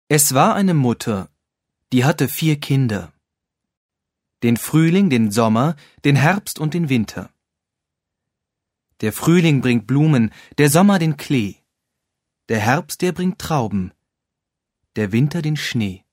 Es war eine Mutter, die hatte 4 Kinder. Den Frühling, den Sommer, den Herbst und den Winter. Der Frühling bringt Blumen, der Sommer den Klee. Der Herbst, der bringt Trauben, der Winter den Schnee.